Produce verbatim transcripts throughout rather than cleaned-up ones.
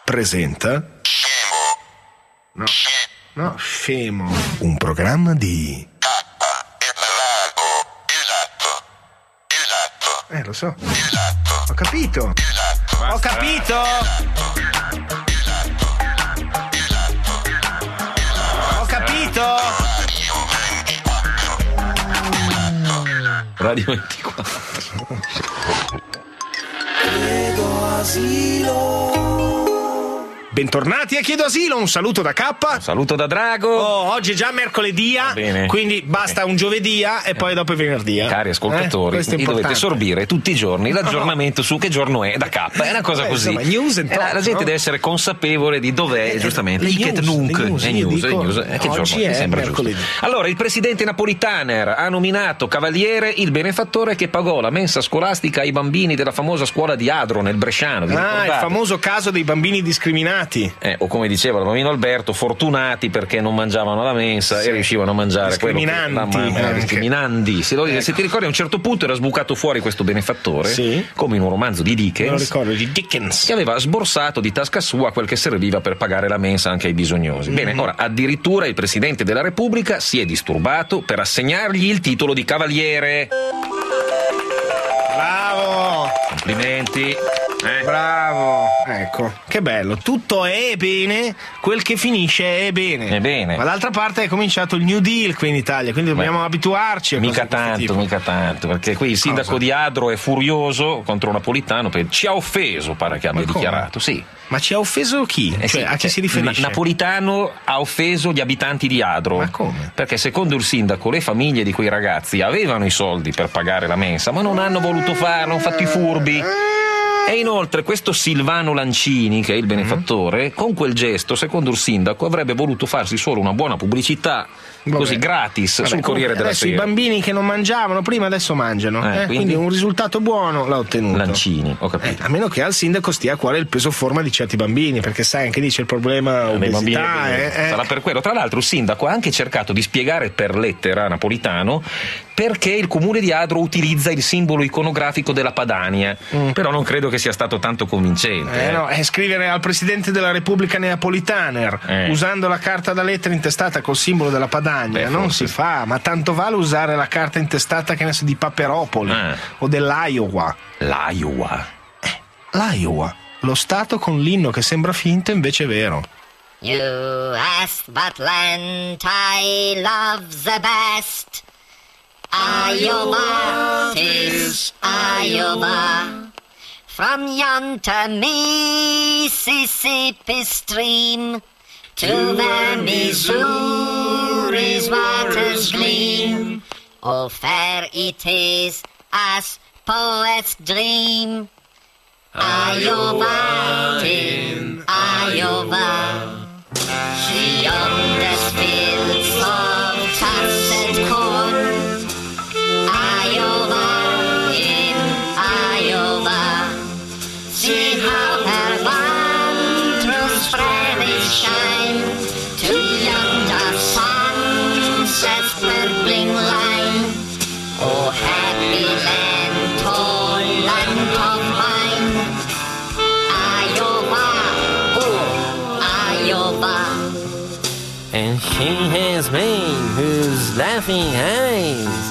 presenta No, no, scemo. Un programma di Esatto. Esatto. Eh, lo so. Esatto. Ho capito. Esatto. Ho capito. Ho capito. Radio ventiquattro. Chiedo asilo. Bentornati a Chiedo Asilo, un saluto da K. Un saluto da Drago. Oh, oggi è già mercoledì, quindi basta un giovedì e poi dopo è venerdì. Cari ascoltatori, eh? vi dovete sorbire tutti i giorni l'aggiornamento no. su che giorno è da K. È una cosa Beh, così. Insomma, news and eh, talk, la gente no? deve essere consapevole di dov'è, eh, giustamente. Icet nunc. È news, news, dico, news. Eh, che oggi giorno è? è Sembra mercoledì. Giusto. Allora, il presidente Napolitaner ha nominato cavaliere il benefattore che pagò la mensa scolastica ai bambini della famosa scuola di Adro nel Bresciano. Vi ah, ricordate? il famoso caso dei bambini discriminati. Eh, o come diceva il bambino Alberto, fortunati perché non mangiavano la mensa sì. e riuscivano a mangiare quello che la mamma discriminandi. Se, lo, ecco. se ti ricordi, a un certo punto era sbucato fuori questo benefattore, sì. come in un romanzo di Dickens, me lo ricordo, di Dickens, che aveva sborsato di tasca sua quel che serviva per pagare la mensa anche ai bisognosi. Mm-hmm. Bene, ora addirittura il Presidente della Repubblica si è disturbato per assegnargli il titolo di cavaliere. Bravo! Complimenti. Eh. Bravo, ecco, che bello, tutto è bene, quel che finisce è bene. È bene. Ma d'altra parte è cominciato il New Deal qui in Italia, quindi dobbiamo Beh, abituarci a mica cose di tanto, tipo. mica tanto, perché qui il sindaco Cosa? di Adro è furioso contro Napolitano perché ci ha offeso, pare che abbia dichiarato, sì. Ma ci ha offeso chi? Eh cioè, sì, a chi cioè, si riferisce? Na- Napolitano ha offeso gli abitanti di Adro. Ma come? Perché secondo il sindaco le famiglie di quei ragazzi avevano i soldi per pagare la mensa, ma non hanno voluto farlo, hanno fatto i furbi. E inoltre questo Silvano Lancini, che è il benefattore, mm-hmm. con quel gesto, secondo il sindaco, avrebbe voluto farsi solo una buona pubblicità, Vabbè. così gratis, Vabbè, sul Corriere della adesso Sera. I bambini che non mangiavano prima adesso mangiano, eh, eh, quindi... quindi un risultato buono l'ha ottenuto. Lancini, ho capito. Eh, a meno che al sindaco stia a cuore il peso forma di certi bambini, perché sai anche lì c'è il problema eh, obesità. Bambini, eh, eh. Sarà per quello. Tra l'altro il sindaco ha anche cercato di spiegare per lettera a Napolitano perché il comune di Adro utilizza il simbolo iconografico della Padania, mm. però non credo che sia stato tanto convincente. Eh, eh. no, è scrivere al Presidente della Repubblica Napolitaner eh. usando la carta da lettera intestata col simbolo della Padania. Beh, non forse. si fa, ma tanto vale usare la carta intestata che ne so di Paperopoli eh. o dell'Iowa. L'Iowa? Eh, L'Iowa, lo stato con l'inno che sembra finto invece è vero. You asked but lent I love the best. Iowa, 'tis Iowa. From yonder Mississippi stream to the Missouri's waters gleam. Oh, fair it is as poets dream. Iowa, in Iowa. Yonder fields of tufted corn. Iowa, in Iowa. See how her wondrous prairies shine to yonder sunset's purpling line. Oh, happy land, oh, land of mine. Iowa, oh, Iowa. And she has made whose laughing eyes.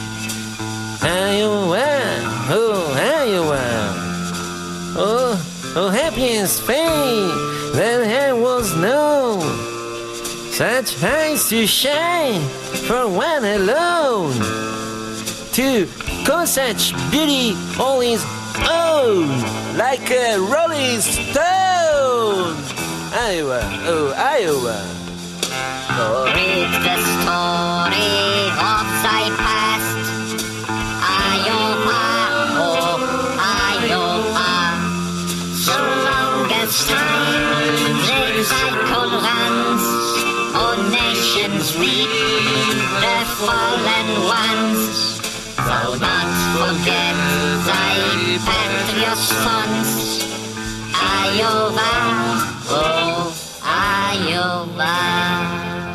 Iowa, oh, Iowa. Oh, oh, happiest fate that there was known. Such eyes to shine for one alone. To call such beauty all his own, like a rolling stone. Iowa, oh, Iowa. Go read the story of thy past. Iowa, oh, Iowa. So long as time their cycle runs, all nations weep the fallen ones. So not forget thy patriot sons. Iowa, oh, Iowa.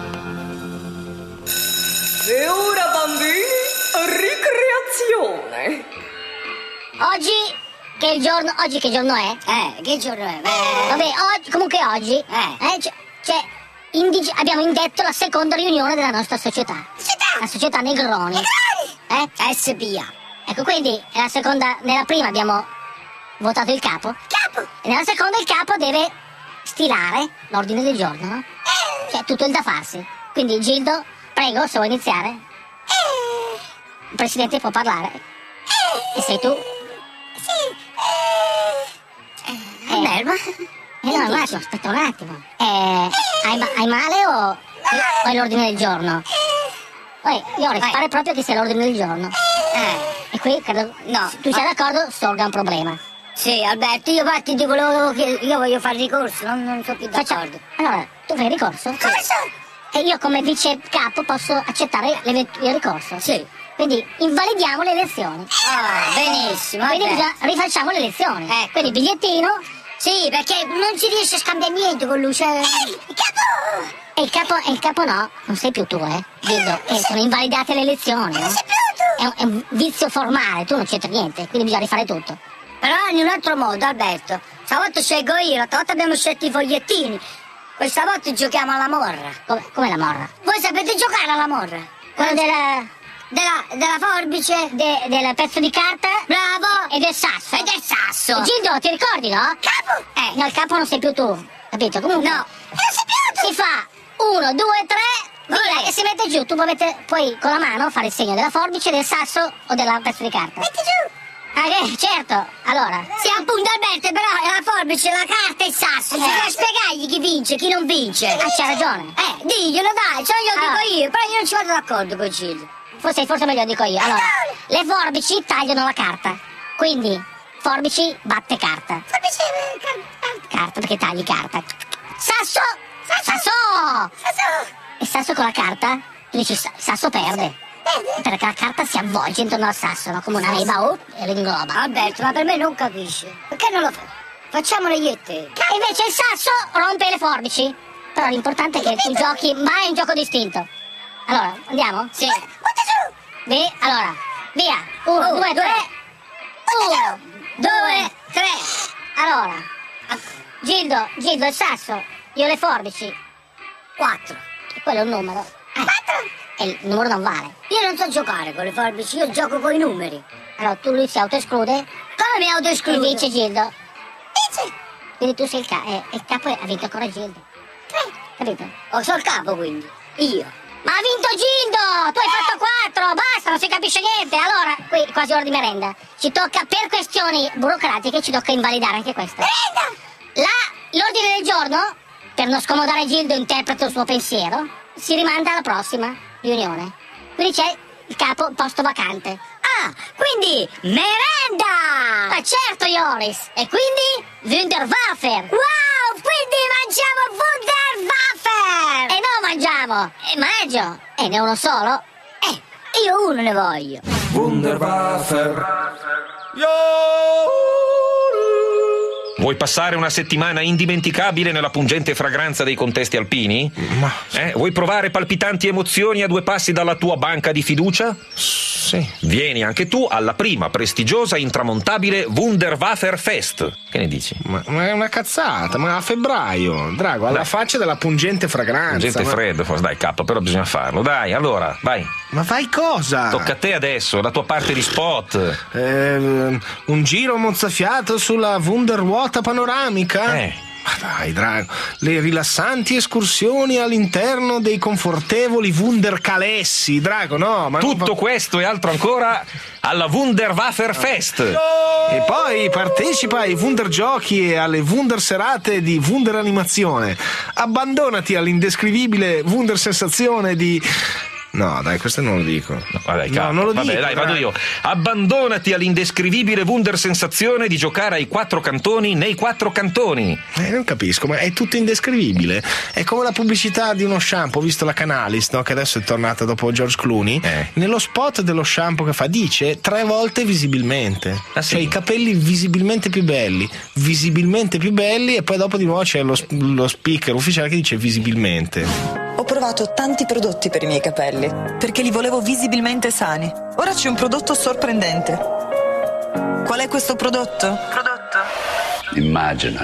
E ora bambini, ricreazione. Oggi che il giorno, oggi che giorno è? Eh, che giorno è? Eh, vabbè, oggi, comunque oggi, Eh. eh, c'è, c'è indig- abbiamo indetto la seconda riunione della nostra società. Società! La società Negroni. Negroni! Eh? S P A. Ecco, quindi, nella seconda, nella prima abbiamo votato il capo. Capo! E nella seconda il capo deve stilare l'ordine del giorno, no? Cioè, tutto il da farsi. Quindi, Gildo, prego, se vuoi iniziare. Il presidente può parlare. E sei tu. Sì. Eh, Eh, ma... Eh no, un attimo, aspetta un attimo. Eh, hai, ma- hai male o, o è l'ordine del giorno? Poi, Ioris, Vai. pare proprio che sia l'ordine del giorno. Eh. E qui, credo, No. se tu sei d'accordo, sorga un problema. Sì, Alberto, io infatti ti volevo che io voglio fare ricorso, non, non sono più Facciamo. d'accordo. Allora, tu fai ricorso? Come so? E io come vice capo posso accettare l'eve- il ricorso? Sì. Quindi invalidiamo le elezioni. Ah, benissimo, Quindi vabbè. bisogna- rifacciamo le elezioni. Ecco. Quindi bigliettino Sì, perché non si riesce a scambiare niente con lui, cioè... Ehi, capo! e il capo, e il capo no, non sei più tu, eh. Gildo, eh, sono invalidate le elezioni. Non no? sei più tu! È un, è un vizio formale, tu non c'entri niente, quindi bisogna rifare tutto. Però in un altro modo, Alberto. Stavolta scelgo io, l'altra volta abbiamo scelto i fogliettini. Questa volta giochiamo alla morra. Come, come la morra? Voi sapete giocare alla morra? Quello della, Della, della forbice? de- del pezzo di carta Bravo! e del sasso. E del sasso! Gildo, ti ricordi, no? Capo! Eh, no, il capo non sei più tu, capito? Comunque No! E non sei più tu! si fa uno, due, tre, via, Olè. e si mette giù. Tu puoi, mettere- puoi con la mano fare il segno della forbice, del sasso o della pezzo di carta. Metti giù! Ah, eh, certo. Allora, Sì, appunto, Alberto, però è la forbice, la carta e il sasso. Si Eh. deve spiegargli chi vince, chi non vince. ah, c'ha ragione. Eh, diglielo dai, cioè io Allora. dico io, però io non ci vado d'accordo con Gildo. Forse, forse meglio dico io. Allora, le forbici tagliano la carta. Quindi, forbici batte carta. Forbice, eh, carta. Carta perché tagli carta. Sasso! Sasso! Sasso! Sasso! E sasso con la carta? Tu dici, sa- sasso perde. Vede? Perché la carta si avvolge intorno al sasso, no? Come una reba, oh, e lo ingloba. Alberto, ma per me non capisce. Perché non lo fa? Facciamolo io e te. E invece il sasso rompe le forbici. Però l'importante è che tu giochi mai un gioco distinto. Allora, andiamo? Sì. Butta giù! Via, allora, via. Uno, Uno, due, due. tre. Uno, Due, tre. Allora, Gildo, Gildo il sasso, io le forbici. Quattro. E quello è un numero. Quattro. E il numero non vale. Io non so giocare con le forbici, io gioco con i numeri. Allora, tu lui si autoesclude Come mi e autoescludo? vince Gildo. Vince. Quindi tu sei il capo. E il capo ha vinto ancora Gildo. Tre. Capito? O so il capo, quindi. Io. Ma ha vinto Gildo! Tu hai fatto quattro! Basta, non si capisce niente! Allora, qui quasi ora di merenda. Ci tocca, per questioni burocratiche, ci tocca invalidare anche questa. Merenda! La, l'ordine del giorno, per non scomodare Gildo, interpreta il suo pensiero, si rimanda alla prossima riunione. Quindi c'è il capo posto vacante. Ah, quindi merenda! Ma certo, Joris! E quindi Wunderwaffer! Wow, quindi mangiamo Wunderwaffer! E non mangiamo! E mangio! E ne ho uno solo? Eh, io uno ne voglio. Wunderwaffer. Vuoi passare una settimana indimenticabile nella pungente fragranza dei contesti alpini? Ma Eh? Vuoi provare palpitanti emozioni a due passi dalla tua banca di fiducia? sì. Vieni anche tu alla prima prestigiosa intramontabile Wunderwaffer Fest. Che ne dici? Ma, ma è una cazzata, ma a febbraio, Drago, alla Dai. faccia della pungente fragranza. Gente ma... freddo, forse. Dai, capo, però bisogna farlo. Dai, allora, vai. ma fai cosa? Tocca a te adesso, la tua parte di spot. Ehm, un giro mozzafiato sulla Wunderwota panoramica? Eh. Ma dai, Drago, le rilassanti escursioni all'interno dei confortevoli Wundercalessi, Drago, no, ma Tutto questo e altro ancora alla Wunderwaffer Fest. E poi partecipa ai Wundergiochi e alle Wunderserate di Wunderanimazione. Abbandonati all'indescrivibile Wundersensazione di... No, dai, questo non lo dico. No, vabbè, No, capo. non lo Vabbè, dico, dai, vado dai. io. Abbandonati all'indescrivibile Wunder sensazione di giocare ai quattro cantoni nei quattro cantoni. Eh, non capisco, ma è tutto indescrivibile. È come la pubblicità di uno shampoo, ho visto la Canalis, no? Che adesso è tornata dopo George Clooney. Eh. Nello spot dello shampoo che fa dice tre volte visibilmente. Ah, sì? Cioè i capelli visibilmente più belli, visibilmente più belli, e poi dopo di nuovo c'è lo, lo speaker ufficiale che dice visibilmente. Ho provato tanti prodotti per i miei capelli, perché li volevo visibilmente sani. Ora c'è un prodotto sorprendente. Qual è questo prodotto? Prodotto. Immagina.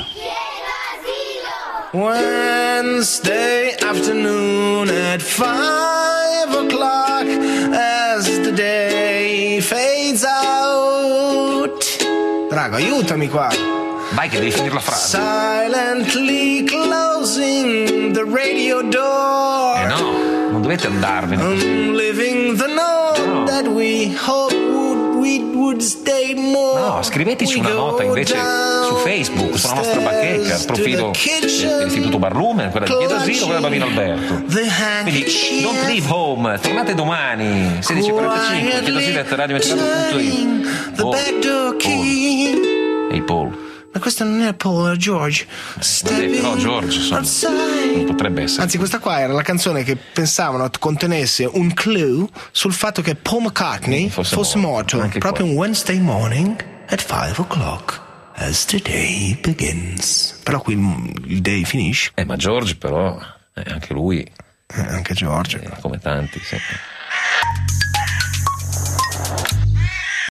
Wednesday afternoon at five o'clock as the day fades out. Drago, aiutami qua. Vai che devi finire la frase. Silently closing the radio door. Eh no, non dovete andarvene così. I'm living the note No. that we hope would, we would stay more. No, scriveteci una nota invece su Facebook, sulla nostra bacheca, il profilo dell'Istituto Barlume, quella di Chiedo quella del Bambino Alberto. Quindi don't leave home, tornate domani, sedici e quarantacinque, chiedosillo at radio ventiquattro punto it. The back door key. Ehi Paul. Ma questo non è Paul, è George. Vabbè, però George insomma, non potrebbe essere. Anzi, questa qua era la canzone che pensavano contenesse un clue sul fatto che Paul McCartney Fosse fosse, morto, morto anche proprio qua. un Wednesday morning at five o'clock as the day begins. Però qui il, il day finisce. Eh, ma George però, eh, anche lui, Eh, anche George. eh, come tanti, sì.